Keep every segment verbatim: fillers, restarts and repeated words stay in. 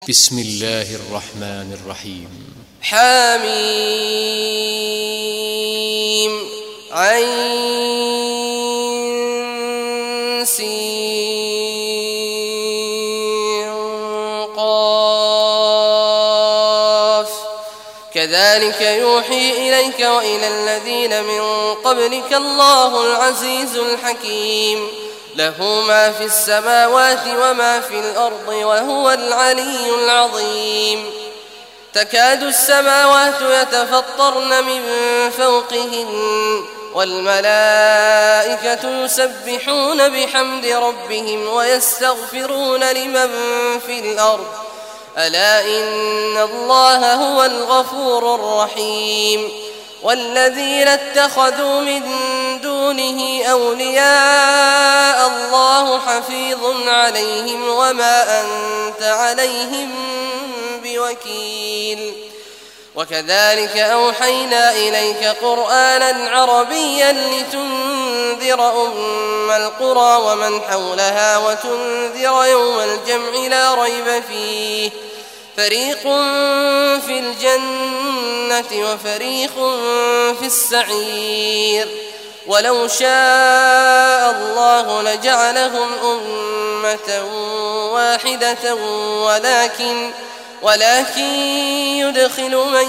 بسم الله الرحمن الرحيم. حميم عين سين قاف كذلك يوحي إليك وإلى الذين من قبلك الله العزيز الحكيم له ما في السماوات وما في الأرض وهو العلي العظيم. تكاد السماوات يتفطرن من فوقهن والملائكة يسبحون بحمد ربهم ويستغفرون لمن في الأرض ألا إن الله هو الغفور الرحيم. والذين اتخذوا من دونه أولياء الله حفيظ عليهم وما أنت عليهم بوكيل. وكذلك أوحينا إليك قرآنا عربيا لتنذر أم القرى ومن حولها وتنذر يوم الجمع لا ريب فيه فريق في الجنة وفريق في السعير. ولو شاء الله لجعلهم أمة واحدة ولكن ولكن يدخل من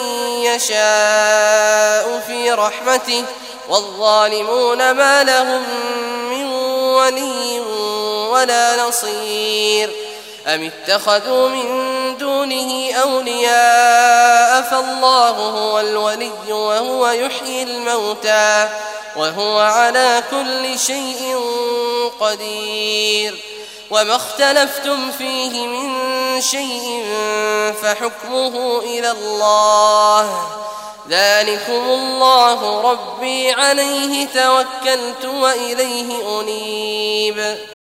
يشاء في رحمته والظالمون ما لهم من ولي ولا نصير. أم اتخذوا من دونه أولياء فالله هو الولي وهو يحيي الموتى وهو على كل شيء قدير. وما اختلفتم فيه من شيء فحكمه إلى الله ذلكم الله ربي عليه توكلت وإليه أنيب.